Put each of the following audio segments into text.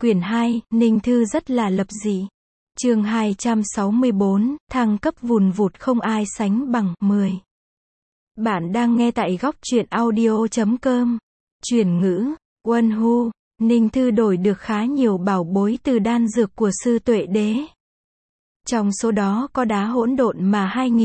Quyển 2, Ninh Thư rất là lập dị. Chương 264, thăng cấp vùn vụt không ai sánh bằng, 10. Bạn đang nghe tại góc truyện audio.com. Chuyển ngữ, Wonhu, Ninh Thư đổi được khá nhiều bảo bối từ đan dược của sư Tuệ Đế. Trong số đó có đá hỗn độn mà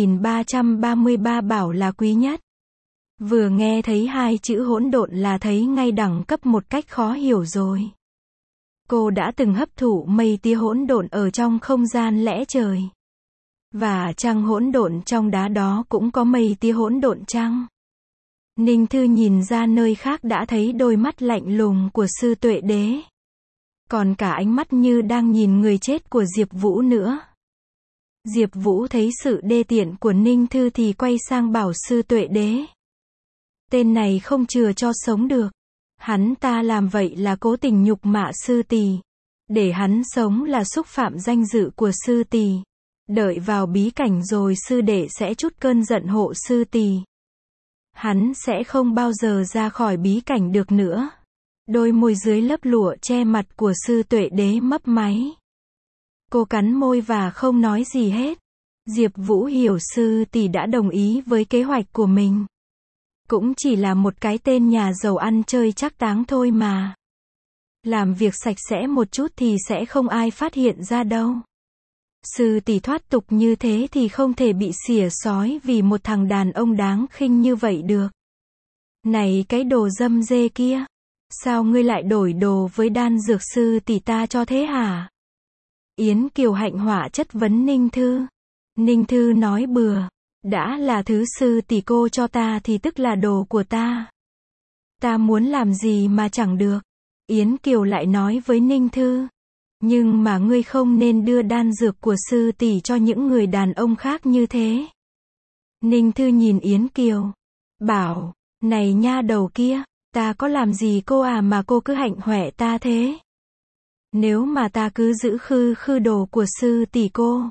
2333 bảo là quý nhất. Vừa nghe thấy hai chữ hỗn độn là thấy ngay đẳng cấp một cách khó hiểu rồi. Cô đã từng hấp thụ mây tia hỗn độn ở trong không gian lẽ trời. Và trăng hỗn độn trong đá đó cũng có mây tia hỗn độn chăng? Ninh Thư nhìn ra nơi khác đã thấy đôi mắt lạnh lùng của sư Tuệ Đế. Còn cả ánh mắt như đang nhìn người chết của Diệp Vũ nữa. Diệp Vũ thấy sự đê tiện của Ninh Thư thì quay sang bảo sư Tuệ Đế. Tên này không chừa cho sống được. Hắn ta làm vậy là cố tình nhục mạ sư tỷ. Để hắn sống là xúc phạm danh dự của sư tỷ. Đợi vào bí cảnh rồi sư đệ sẽ trút cơn giận hộ sư tỷ. Hắn sẽ không bao giờ ra khỏi bí cảnh được nữa. Đôi môi dưới lớp lụa che mặt của sư Tuệ Đế mấp máy. Cô cắn môi và không nói gì hết. Diệp Vũ hiểu sư tỷ đã đồng ý với kế hoạch của mình. Cũng chỉ là một cái tên nhà giàu ăn chơi chắc táng thôi mà. Làm việc sạch sẽ một chút thì sẽ không ai phát hiện ra đâu. Sư tỷ thoát tục như thế thì không thể bị xỉa xói vì một thằng đàn ông đáng khinh như vậy được. Này cái đồ dâm dê kia, sao ngươi lại đổi đồ với đan dược sư tỷ ta cho thế hả? Yến Kiều Hạnh họa chất vấn Ninh Thư. Ninh Thư nói bừa. Đã là thứ sư tỷ cô cho ta thì tức là đồ của ta. Ta muốn làm gì mà chẳng được. Yến Kiều lại nói với Ninh Thư. Nhưng mà ngươi không nên đưa đan dược của sư tỷ cho những người đàn ông khác như thế. Ninh Thư nhìn Yến Kiều. Bảo, này nha đầu kia, ta có làm gì cô à mà cô cứ hạnh hoẹ ta thế? Nếu mà ta cứ giữ khư đồ của sư tỷ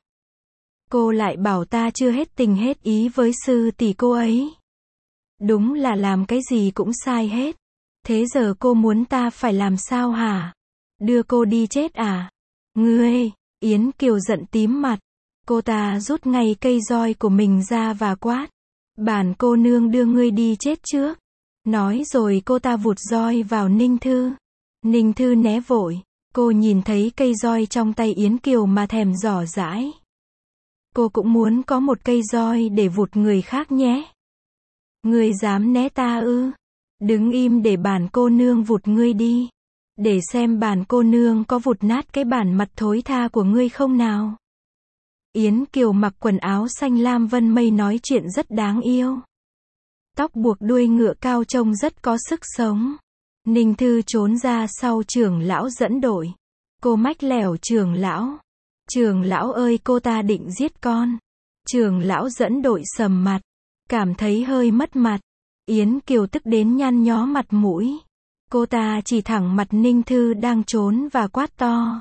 cô lại bảo ta chưa hết tình hết ý với sư tỷ cô ấy. Đúng là làm cái gì cũng sai hết. Thế giờ cô muốn ta phải làm sao hả? Đưa cô đi chết à? Ngươi! Yến Kiều giận tím mặt. Cô ta rút ngay cây roi của mình ra và quát. Bản cô nương đưa ngươi đi chết trước. Nói rồi cô ta vụt roi vào Ninh Thư. Ninh Thư né vội. Cô nhìn thấy cây roi trong tay Yến Kiều mà thèm giỏ dãi. Cô cũng muốn có một cây roi để vụt người khác nhé. Ngươi dám né ta ư? Đứng im để bản cô nương vụt ngươi đi. Để xem bản cô nương có vụt nát cái bản mặt thối tha của ngươi không nào. Yến Kiều mặc quần áo xanh lam vân mây nói chuyện rất đáng yêu. Tóc buộc đuôi ngựa cao trông rất có sức sống. Ninh Thư trốn ra sau trưởng lão dẫn đội. Cô mách lẻo trưởng lão. Trưởng lão ơi, cô ta định giết con. Trưởng lão dẫn đội sầm mặt. Cảm thấy hơi mất mặt. Yến Kiều tức đến nhăn nhó mặt mũi. Cô ta chỉ thẳng mặt Ninh Thư đang trốn và quát to.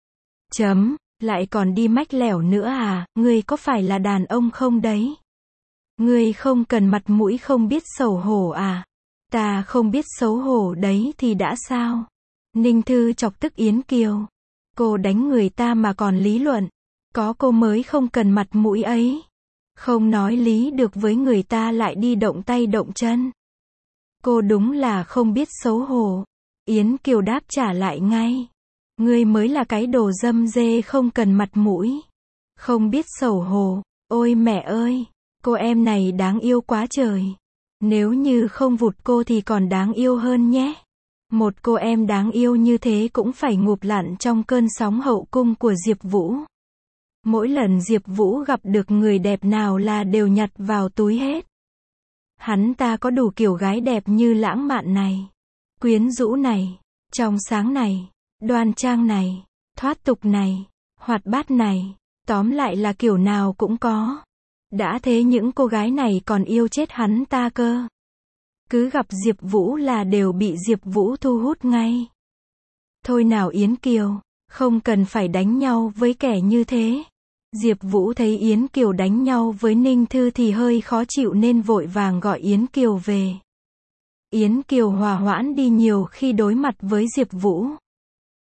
Lại còn đi mách lẻo nữa à, ngươi có phải là đàn ông không đấy? Ngươi không cần mặt mũi không biết xấu hổ à? Ta không biết xấu hổ đấy thì đã sao? Ninh Thư chọc tức Yến Kiều. Cô đánh người ta mà còn lý luận. Có cô mới không cần mặt mũi ấy. Không nói lý được với người ta lại đi động tay động chân. Cô đúng là không biết xấu hổ. Yến Kiều đáp trả lại ngay. Ngươi mới là cái đồ dâm dê không cần mặt mũi. Không biết xấu hổ. Ôi mẹ ơi, cô em này đáng yêu quá trời. Nếu như không vụt cô thì còn đáng yêu hơn nhé. Một cô em đáng yêu như thế cũng phải ngụp lặn trong cơn sóng hậu cung của Diệp Vũ. Mỗi lần Diệp Vũ gặp được người đẹp nào là đều nhặt vào túi hết. Hắn ta có đủ kiểu gái đẹp như lãng mạn này, quyến rũ này, trong sáng này, đoan trang này, thoát tục này, hoạt bát này, tóm lại là kiểu nào cũng có. Đã thế những cô gái này còn yêu chết hắn ta cơ. Cứ gặp Diệp Vũ là đều bị Diệp Vũ thu hút ngay. Thôi nào Yến Kiều, không cần phải đánh nhau với kẻ như thế. Diệp Vũ thấy Yến Kiều đánh nhau với Ninh Thư thì hơi khó chịu nên vội vàng gọi Yến Kiều về. Yến Kiều hòa hoãn đi nhiều khi đối mặt với Diệp Vũ.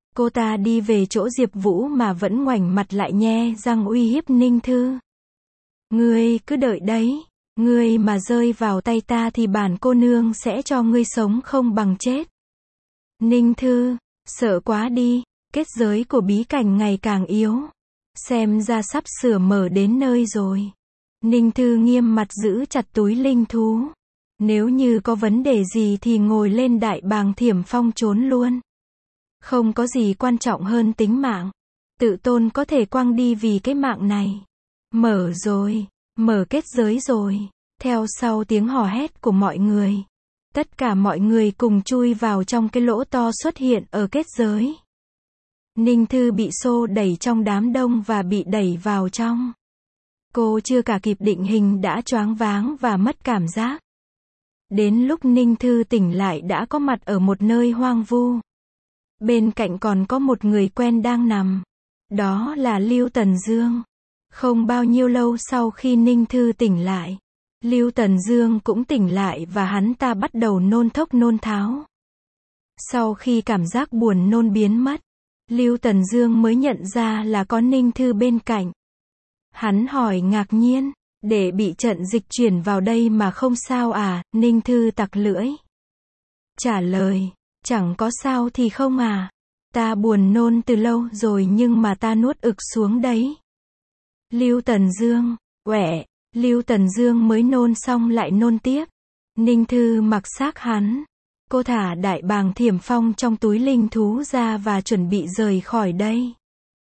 Cô ta đi về chỗ Diệp Vũ mà vẫn ngoảnh mặt lại nhe răng uy hiếp Ninh Thư. Ngươi cứ đợi đấy, ngươi mà rơi vào tay ta thì bản cô nương sẽ cho ngươi sống không bằng chết. Ninh Thư, sợ quá đi, kết giới của bí cảnh ngày càng yếu. Xem ra sắp sửa mở đến nơi rồi. Ninh Thư nghiêm mặt giữ chặt túi linh thú. Nếu như có vấn đề gì thì ngồi lên đại bàng Thiểm Phong trốn luôn. Không có gì quan trọng hơn tính mạng. Tự tôn có thể quăng đi vì cái mạng này. Mở rồi, mở kết giới rồi. Theo sau tiếng hò hét của mọi người. Tất cả mọi người cùng chui vào trong cái lỗ to xuất hiện ở kết giới. Ninh Thư bị xô đẩy trong đám đông và bị đẩy vào trong. Cô chưa cả kịp định hình đã choáng váng và mất cảm giác. Đến lúc Ninh Thư tỉnh lại đã có mặt ở một nơi hoang vu. Bên cạnh còn có một người quen đang nằm. Đó là Lưu Tần Dương. Không bao nhiêu lâu sau khi Ninh Thư tỉnh lại, Lưu Tần Dương cũng tỉnh lại và hắn ta bắt đầu nôn thốc nôn tháo. Sau khi cảm giác buồn nôn biến mất, Lưu Tần Dương mới nhận ra là có Ninh Thư bên cạnh. Hắn hỏi ngạc nhiên, để bị trận dịch chuyển vào đây mà không sao à? Ninh Thư tặc lưỡi. Trả lời, chẳng có sao thì không à. Ta buồn nôn từ lâu rồi nhưng mà ta nuốt ực xuống đấy. Lưu Tần Dương, quẹ, Lưu Tần Dương mới nôn xong lại nôn tiếp. Ninh Thư mặc xác hắn. Cô thả đại bàng Thiểm Phong trong túi linh thú ra và chuẩn bị rời khỏi đây.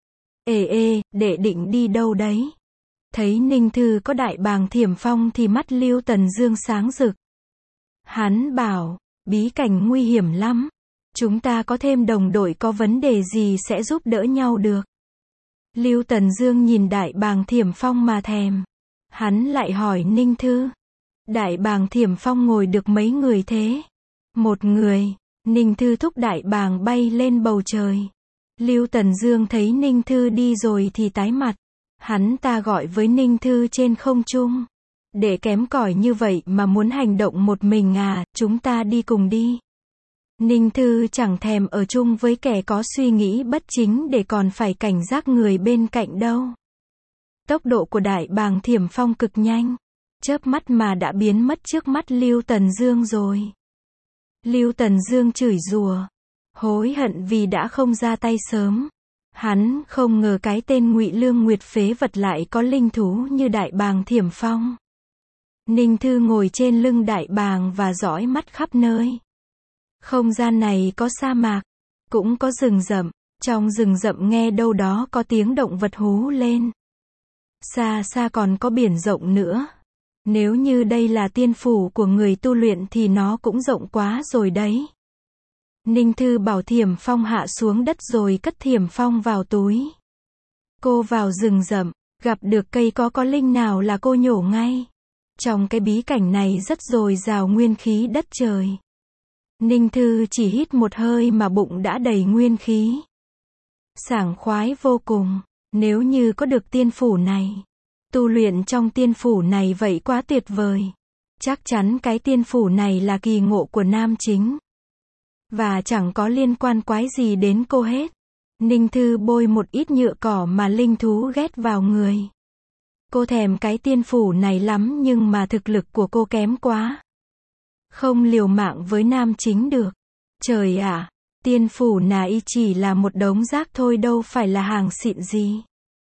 Ê, đệ định đi đâu đấy? Thấy Ninh Thư có đại bàng Thiểm Phong thì mắt Lưu Tần Dương sáng rực. Hắn bảo, bí cảnh nguy hiểm lắm. Chúng ta có thêm đồng đội có vấn đề gì sẽ giúp đỡ nhau được. Lưu Tần Dương nhìn đại bàng Thiểm Phong mà thèm. Hắn lại hỏi Ninh Thư. Đại bàng Thiểm Phong ngồi được mấy người thế? Một người. Ninh Thư thúc đại bàng bay lên bầu trời. Lưu Tần Dương thấy Ninh Thư đi rồi thì tái mặt. Hắn ta gọi với Ninh Thư trên không trung. Để kém cỏi như vậy mà muốn hành động một mình à, chúng ta đi cùng đi. Ninh Thư chẳng thèm ở chung với kẻ có suy nghĩ bất chính để còn phải cảnh giác người bên cạnh đâu. Tốc độ của đại bàng Thiểm Phong cực nhanh. Chớp mắt mà đã biến mất trước mắt Lưu Tần Dương rồi. Lưu Tần Dương chửi rủa, hối hận vì đã không ra tay sớm. Hắn không ngờ cái tên Ngụy Lương Nguyệt phế vật lại có linh thú như đại bàng Thiểm Phong. Ninh Thư ngồi trên lưng đại bàng và dõi mắt khắp nơi. Không gian này có sa mạc, cũng có rừng rậm. Trong rừng rậm nghe đâu đó có tiếng động vật hú lên. Xa xa còn có biển rộng nữa. Nếu như đây là tiên phủ của người tu luyện thì nó cũng rộng quá rồi đấy. Ninh Thư bảo Thiểm Phong hạ xuống đất rồi cất Thiểm Phong vào túi. Cô vào rừng rậm, gặp được cây có linh nào là cô nhổ ngay. Trong cái bí cảnh này rất dồi dào nguyên khí đất trời. Ninh Thư chỉ hít một hơi mà bụng đã đầy nguyên khí. Sảng khoái vô cùng. Nếu như có được tiên phủ này, tu luyện trong tiên phủ này vậy quá tuyệt vời. Chắc chắn cái tiên phủ này là kỳ ngộ của nam chính. Và chẳng có liên quan quái gì đến cô hết. Ninh Thư bôi một ít nhựa cỏ mà linh thú ghét vào người. Cô thèm cái tiên phủ này lắm nhưng mà thực lực của cô kém quá. Không liều mạng với nam chính được. Trời ạ, tiên phủ này chỉ là một đống rác thôi đâu phải là hàng xịn gì.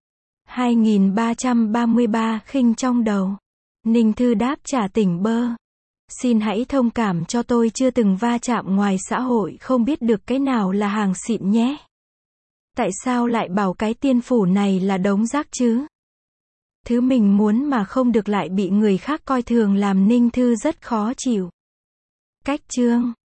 2333 khinh trong đầu. Ninh Thư đáp trả tỉnh bơ. Xin hãy thông cảm cho tôi chưa từng va chạm ngoài xã hội không biết được cái nào là hàng xịn nhé. Tại sao lại bảo cái tiên phủ này là đống rác chứ? Thứ mình muốn mà không được lại bị người khác coi thường làm Ninh Thư rất khó chịu. Cách chương